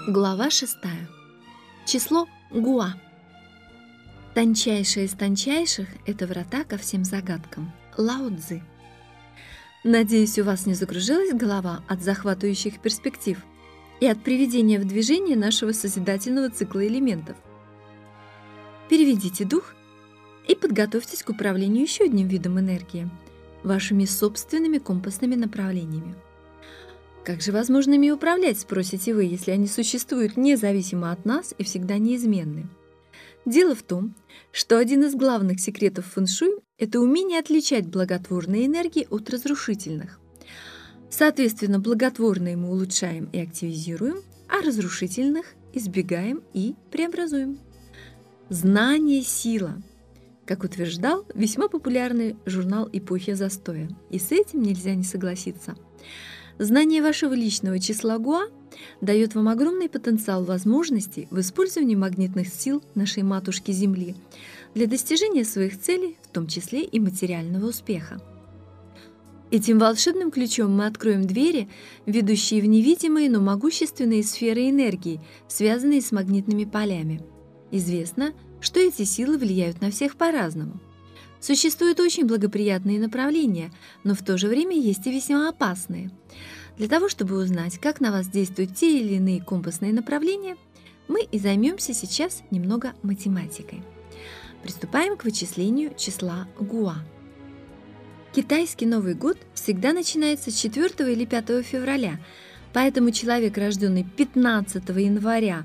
Глава 6. Число Гуа. Тончайшее из тончайших – это врата ко всем загадкам. Лао Цзы. Надеюсь, у вас не закружилась голова от захватывающих перспектив и от приведения в движение нашего созидательного цикла элементов. Переведите дух и подготовьтесь к управлению еще одним видом энергии – вашими собственными компасными направлениями. Как же возможно ими управлять, спросите вы, если они существуют независимо от нас и всегда неизменны? Дело в том, что один из главных секретов фэн-шуй – это умение отличать благотворные энергии от разрушительных. Соответственно, благотворные мы улучшаем и активизируем, а разрушительных избегаем и преобразуем. Знание – сила, как утверждал весьма популярный журнал «Эпохи застоя», и с этим нельзя не согласиться. Знание вашего личного числа Гуа дает вам огромный потенциал возможностей в использовании магнитных сил нашей матушки Земли для достижения своих целей, в том числе и материального успеха. Этим волшебным ключом мы откроем двери, ведущие в невидимые, но могущественные сферы энергии, связанные с магнитными полями. Известно, что эти силы влияют на всех по-разному. Существуют очень благоприятные направления, но в то же время есть и весьма опасные. Для того, чтобы узнать, как на вас действуют те или иные компасные направления, мы и займемся сейчас немного математикой. Приступаем к вычислению числа Гуа. Китайский Новый год всегда начинается с 4 или 5 февраля, поэтому человек, рожденный 15 января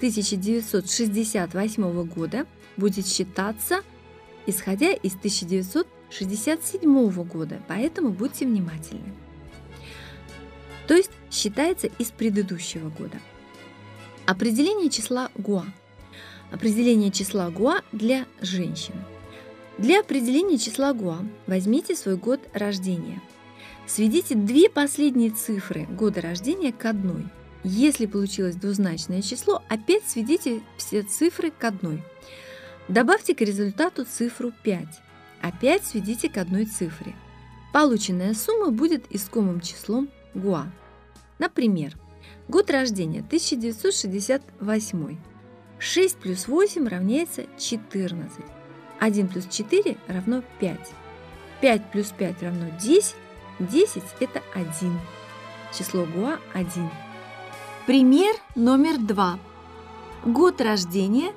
1968 года, будет считаться исходя из 1967 года, поэтому будьте внимательны. То есть считается из предыдущего года. Определение числа Гуа. Определение числа Гуа для женщин. Для определения числа Гуа возьмите свой год рождения. Сведите две последние цифры года рождения к одной. Если получилось двузначное число, опять сведите все цифры к одной. Добавьте к результату цифру 5. Опять сведите к одной цифре. Полученная сумма будет искомым числом Гуа. Например, год рождения 1968. 6 плюс 8 равняется 14. 1 плюс 4 равно 5. 5 плюс 5 равно 10. 10 – это 1. Число Гуа – 1. Пример номер 2. Год рождения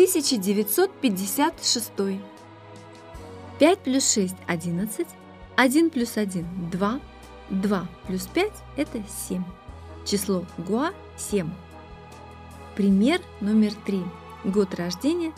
1956. 5 плюс 6 – 11, 1 плюс 1 – 2, 2 плюс 5 – это 7. Число Гуа – 7. Пример номер 3. Год рождения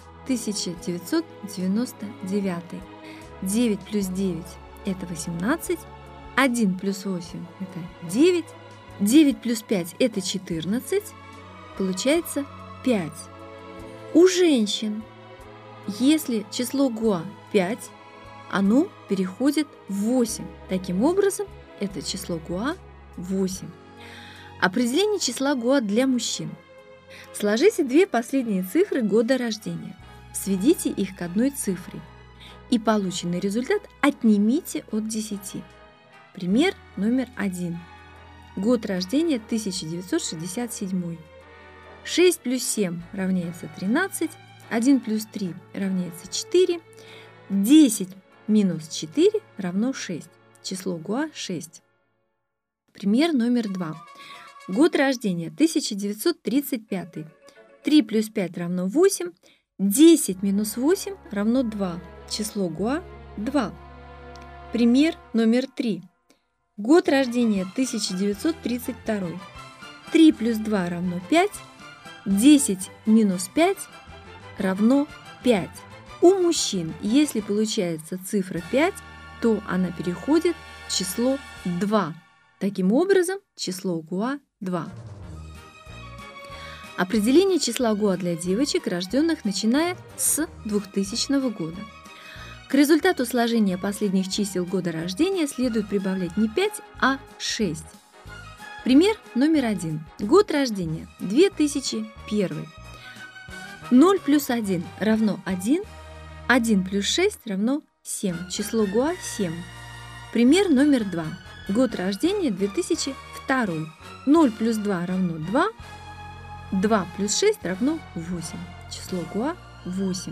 1999. 9 плюс 9 – это 18, 1 плюс 8 – это 9, 9 плюс 5 – это 14, получается 5. У женщин, если число Гуа 5, оно переходит в 8. Таким образом, это число Гуа 8. Определение числа Гуа для мужчин. Сложите две последние цифры года рождения, сведите их к одной цифре и полученный результат отнимите от 10. Пример номер 1. Год рождения 1967. 6 плюс 7 равняется 13, 1 плюс 3 равняется 4, 10 минус 4 равно 6. Число Гуа – 6. Пример номер 2. Год рождения 1935. 3 плюс 5 равно 8, 10 минус 8 равно 2. Число Гуа – 2. Пример номер 3. Год рождения 1932. 3 плюс 2 равно 5, 10 минус 5 равно 5. У мужчин, если получается цифра 5, то она переходит в число 2. Таким образом, число Гуа – 2. Определение числа Гуа для девочек, рожденных начиная с 2000 года. К результату сложения последних чисел года рождения следует прибавлять не 5, а 6. Пример номер 1. Год рождения 2001. 0 плюс 1 равно 1, 1 плюс 6 равно 7. Число Гуа – 7. Пример номер 2. Год рождения 2002. 0 плюс 2 равно 2, 2 плюс 6 равно 8. Число Гуа 8.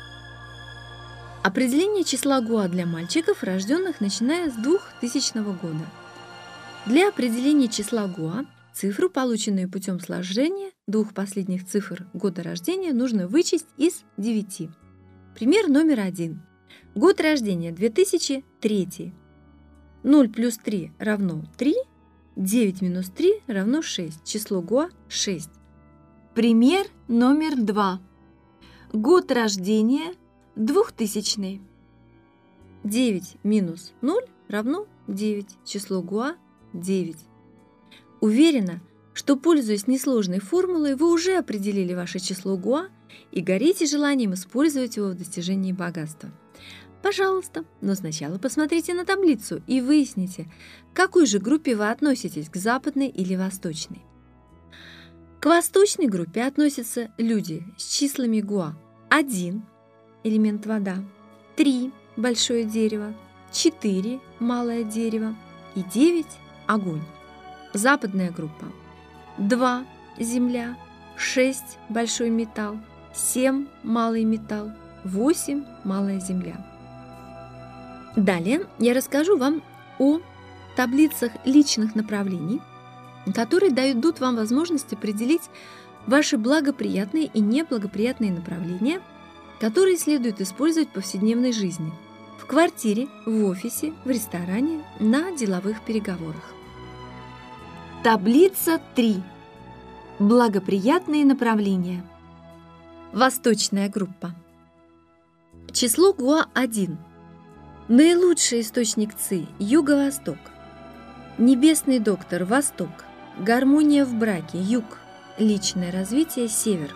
Определение числа Гуа для мальчиков, рожденных начиная с 2000 года. Для определения числа Гуа цифру, полученную путем сложения двух последних цифр года рождения, нужно вычесть из 9. Пример номер 1. Год рождения 2003. 0 плюс 3 равно 3. 9 минус 3 равно 6. Число Гуа 6. Пример номер 2. Год рождения 2000. 9 минус 0 равно 9. Число Гуа 9. Уверена, что, пользуясь несложной формулой, вы уже определили ваше число Гуа и горите желанием использовать его в достижении богатства. Пожалуйста, но сначала посмотрите на таблицу и выясните, к какой же группе вы относитесь, к западной или восточной. К восточной группе относятся люди с числами Гуа 1 – элемент вода, 3 – большое дерево, 4 – малое дерево и 9 – огонь. Западная группа 2 – земля, 6 – большой металл, 7 – малый металл, 8 – малая земля. Далее я расскажу вам о таблицах личных направлений, которые дадут вам возможность определить ваши благоприятные и неблагоприятные направления, которые следует использовать в повседневной жизни, в квартире, в офисе, в ресторане, на деловых переговорах. Таблица 3. Благоприятные направления. Восточная группа. Число Гуа 1. Наилучший источник Ци – юго-восток. Небесный доктор – восток. Гармония в браке – юг. Личное развитие – север.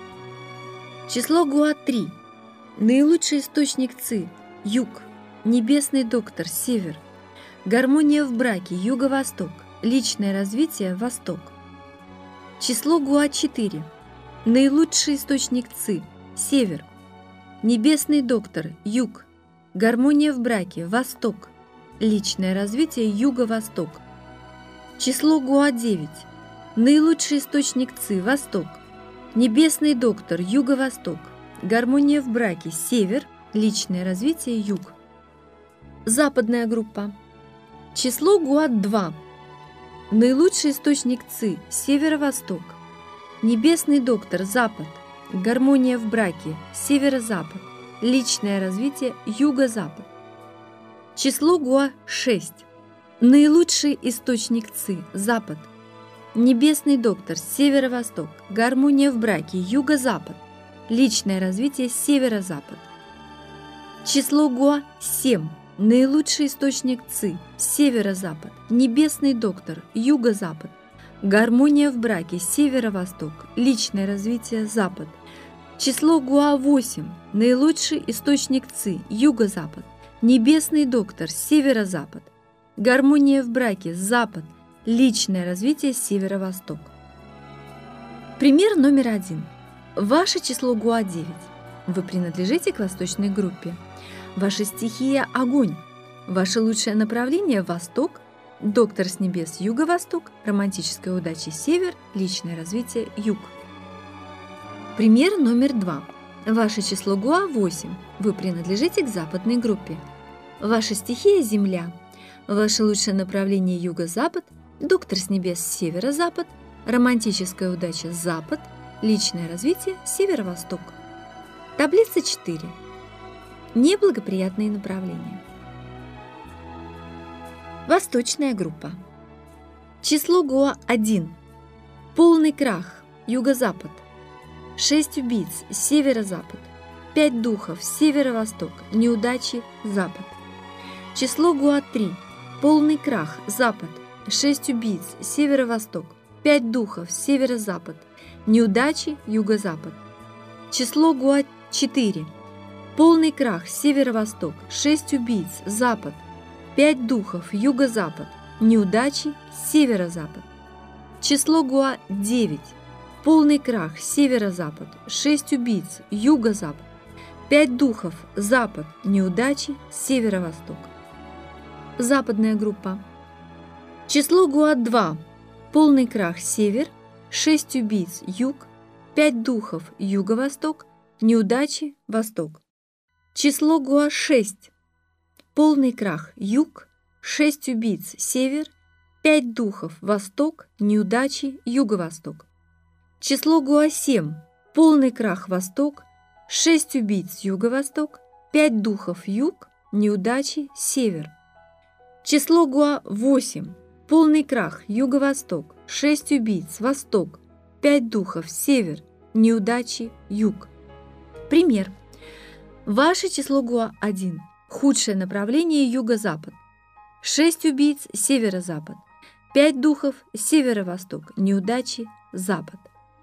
Число Гуа 3. Наилучший источник Ци – юг. Небесный доктор – север. Гармония в браке – юго-восток. Личное развитие – восток. Число Гуа 4. Наилучший источник Ци – север. Небесный доктор – юг. Гармония в браке – восток. Личное развитие – юго-восток. Число Гуа 9. Наилучший источник Ци – восток. Небесный доктор – юго-восток. Гармония в браке – север. Личное развитие – юг. Западная группа. Число Гуа 2. Наилучший источник Ци – северо-восток. Небесный доктор – запад. Гармония в браке – северо-запад. Личное развитие – юго-запад. Число Гуа 6. Наилучший источник Ци – запад. Небесный доктор – северо-восток. Гармония в браке – юго-запад. Личное развитие – северо-запад. Число Гуа 7. Наилучший источник Ци – северо-запад. Небесный доктор – юго-запад. Гармония в браке – северо-восток. Личное развитие – запад. Число Гуа 8. Наилучший источник Ци – юго-запад. Небесный доктор – северо-запад. Гармония в браке – запад. Личное развитие – северо-восток. Пример номер 1. Ваше число Гуа 9. Вы принадлежите к восточной группе. Ваша стихия – огонь. Ваше лучшее направление – восток. Доктор с небес – юго-восток. Романтическая удача – север. Личное развитие – юг. Пример номер 2. Ваше число Гуа 8. Вы принадлежите к западной группе. Ваша стихия – земля. Ваше лучшее направление – юго-запад. Доктор с небес – северо-запад. Романтическая удача – запад. Личное развитие – северо-восток. Таблица 4. Неблагоприятные направления. Восточная группа. Число Гуа 1. Полный крах – юго-запад. 6 убийц – северо-запад. 5 духов – северо-восток. Неудачи – запад. Число Гуа 3. Полный крах – запад. 6 убийц – северо-восток. 5 духов – северо-запад. Неудачи – юго-запад. Число Гуа 4. Полный крах – северо-восток. 6 убийц – запад. 5 духов – юго-запад. Неудачи – северо-запад. Число Гуа 9. Полный крах – северо-запад. 6 убийц – юго-запад. 5 духов – запад. Неудачи – северо-восток. Западная группа. Число Гуа 2. Полный крах – север. 6 убийц – юг, 5 духов – юго-восток, неудачи – восток. Число Гуа – 6. Полный крах – юг, 6 убийц – север, 5 духов – восток, неудачи – юго-восток. Число Гуа – 7. Полный крах – восток, 6 убийц – юго-восток, 5 духов – юг, неудачи – север. Число Гуа – 8. Полный крах – юго-восток, 6 убийц – восток, 5 духов – север, неудачи – юг. Пример. Ваше число Гуа – 1. Худшее направление – юго-запад. 6 убийц – северо-запад. 5 духов – северо-восток, неудачи – запад.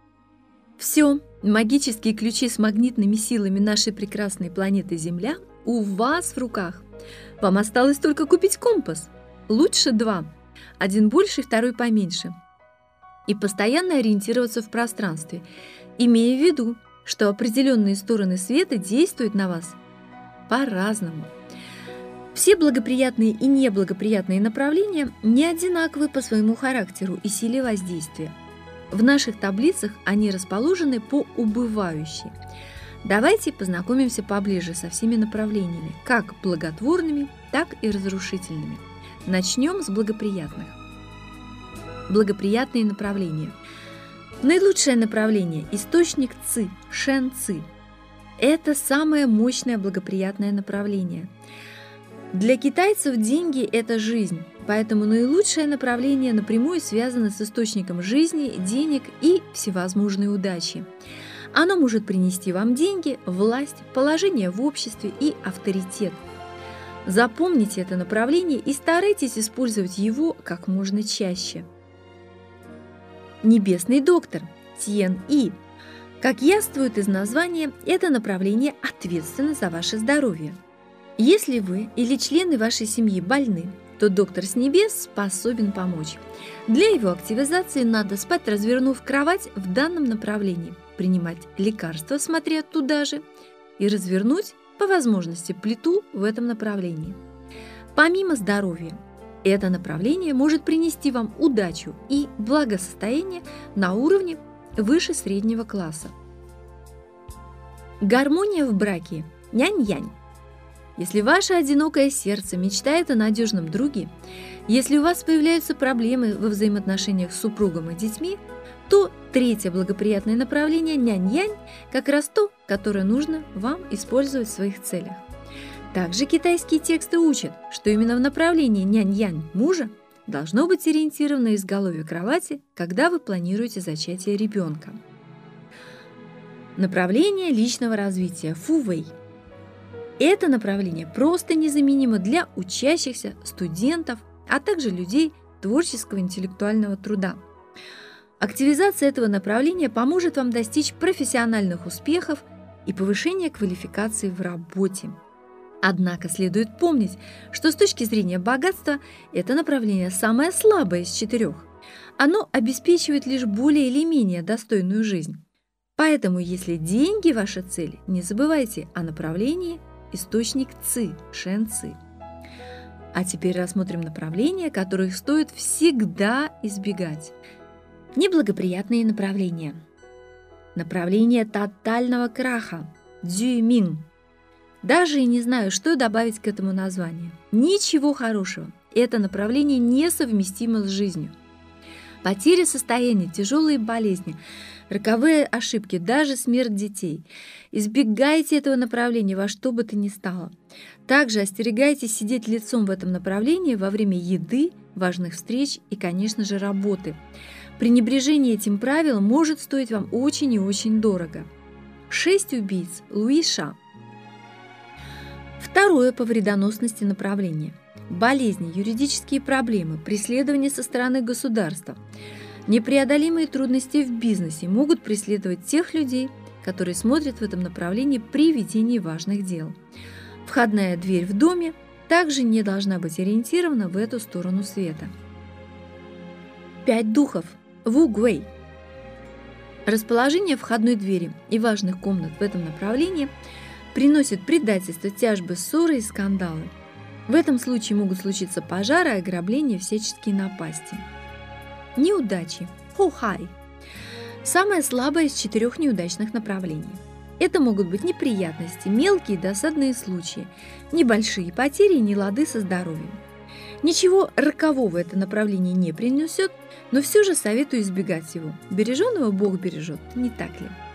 Все, магические ключи с магнитными силами нашей прекрасной планеты Земля у вас в руках. Вам осталось только купить компас. Лучше 2. Один больше, второй поменьше. И постоянно ориентироваться в пространстве, имея в виду, что определенные стороны света действуют на вас по-разному. Все благоприятные и неблагоприятные направления не одинаковы по своему характеру и силе воздействия. В наших таблицах они расположены по убывающей. Давайте познакомимся поближе со всеми направлениями, как благотворными, так и разрушительными. Начнем с благоприятных. Благоприятные направления. Наилучшее направление – источник Ци, Шэн Ци. Это самое мощное благоприятное направление. Для китайцев деньги – это жизнь, поэтому наилучшее направление напрямую связано с источником жизни, денег и всевозможной удачи. Оно может принести вам деньги, власть, положение в обществе и авторитет. Запомните это направление и старайтесь использовать его как можно чаще. Небесный доктор Тьен И. Как яствует из названия, это направление ответственно за ваше здоровье. Если вы или члены вашей семьи больны, то доктор с небес способен помочь. Для его активизации надо спать, развернув кровать в данном направлении, принимать лекарства, смотря туда же, и развернуть, по возможности, плиту в этом направлении. Помимо здоровья, это направление может принести вам удачу и благосостояние на уровне выше среднего класса. Гармония в браке. Нянь-янь. Если ваше одинокое сердце мечтает о надежном друге, если у вас появляются проблемы во взаимоотношениях с супругом и детьми, то третье благоприятное направление нянь-янь как раз то, которое нужно вам использовать в своих целях. Также китайские тексты учат, что именно в направлении нянь-янь мужа должно быть ориентировано изголовье кровати, когда вы планируете зачатие ребенка. Направление личного развития Фу-Вэй. Это направление просто незаменимо для учащихся, студентов, а также людей творческого интеллектуального труда. Активизация этого направления поможет вам достичь профессиональных успехов и повышения квалификации в работе. Однако следует помнить, что с точки зрения богатства это направление самое слабое из 4. Оно обеспечивает лишь более или менее достойную жизнь. Поэтому, если деньги – ваша цель, не забывайте о направлении источник Ци, Шэн Ци. А теперь рассмотрим направления, которых стоит всегда избегать. Неблагоприятные направления. Направление тотального краха – Дзюймин. Даже и не знаю, что добавить к этому названию. Ничего хорошего. Это направление несовместимо с жизнью. Потеря состояния, тяжелые болезни, роковые ошибки, даже смерть детей. Избегайте этого направления во что бы то ни стало. Также остерегайтесь сидеть лицом в этом направлении во время еды, важных встреч и, конечно же, работы. Пренебрежение этим правилом может стоить вам очень и очень дорого. 6 убийц Луи Ша. Второе по вредоносности направление. Болезни, юридические проблемы, преследования со стороны государства. Непреодолимые трудности в бизнесе могут преследовать тех людей, которые смотрят в этом направлении при ведении важных дел. Входная дверь в доме также не должна быть ориентирована в эту сторону света. 5 духов. Ву Гуэй. Расположение входной двери и важных комнат в этом направлении приносит предательство, тяжбы, ссоры и скандалы. В этом случае могут случиться пожары, ограбления, всяческие напасти. Неудачи. Хо-хай. самое слабое из 4 неудачных направлений. Это могут быть неприятности, мелкие досадные случаи, небольшие потери и нелады со здоровьем. Ничего рокового это направление не принесет, но все же советую избегать его. Береженого Бог бережет, не так ли?